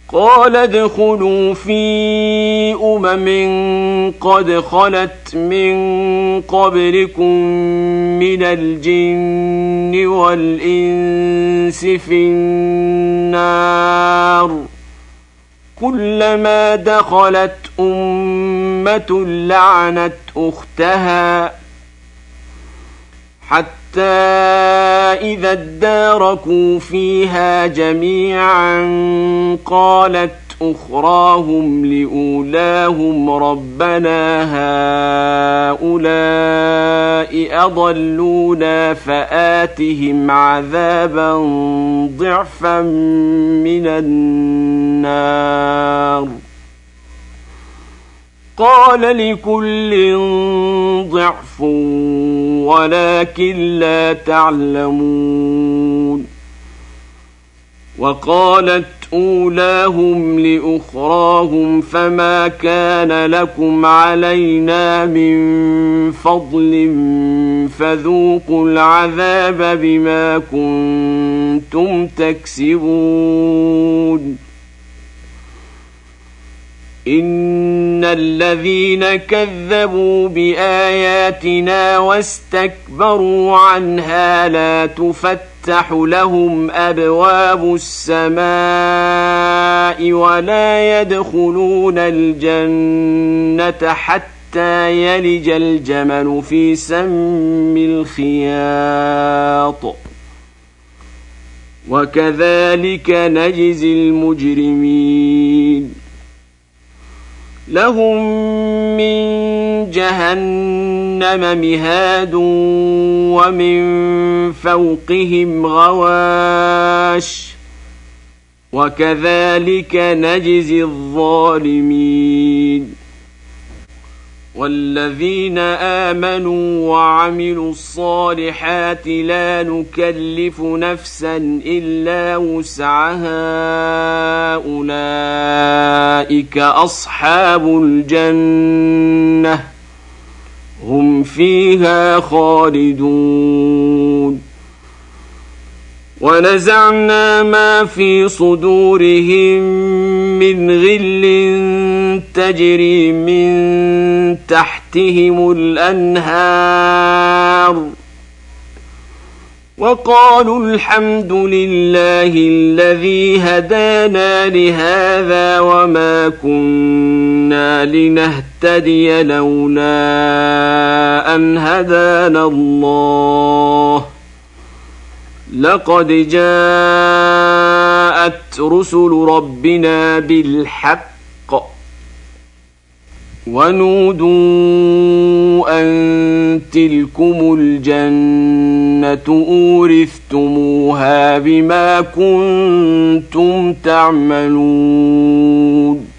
قال ادخلوا في قد خلت من قبلكم من الجن والإنس في النار كلما دخلت أمة لعنت أختها حتى إذا اداركوا فيها جميعا قالت أخراهم لأولاهم ربنا هؤلاء أضلونا فآتهم عذابا ضعفا من النار قال لكل ضعف ولكن لا تعلمون وقالت أولاهم لأخراهم فما كان لكم علينا من فضل فذوقوا العذاب بما كنتم تكسبون إن الذين كذبوا بآياتنا واستكبروا عنها لا تفتح لهم أبواب السماء ولا يدخلون الجنة حتى يلج الجمل في سم الخياط وكذلك نجزي المجرمين لهم من جهنم مهاد ومن فوقهم غواش وكذلك نجزي الظالمين والذين آمنوا وعملوا الصالحات لا نكلف نفسا إلا وسعها أولئك أصحاب الجنة هم فيها خالدون ونزعنا ما في صدورهم من غل تجري من تحتهم الأنهار وقالوا الحمد لله الذي هدانا لهذا وما كنا لنهتدي لولا أن هدانا الله لقد جاءت رسل ربنا بالحق ونودوا أن تلكم الجنة أورثتموها بما كنتم تعملون